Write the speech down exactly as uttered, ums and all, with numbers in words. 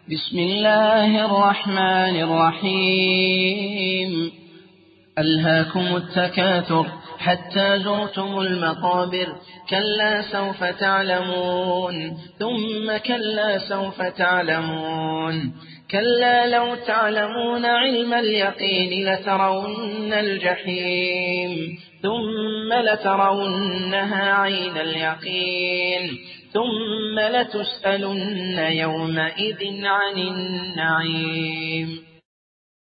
بسم الله الرحمن الرحيم. ألهاكم التكاثر حتى زرتم المقابر، كلا سوف تعلمون ثم كلا سوف تعلمون، كلا لو تعلمون علم اليقين لترون الجحيم ثم لترونها عين اليقين ثم لتسألن يومئذ عن النعيم.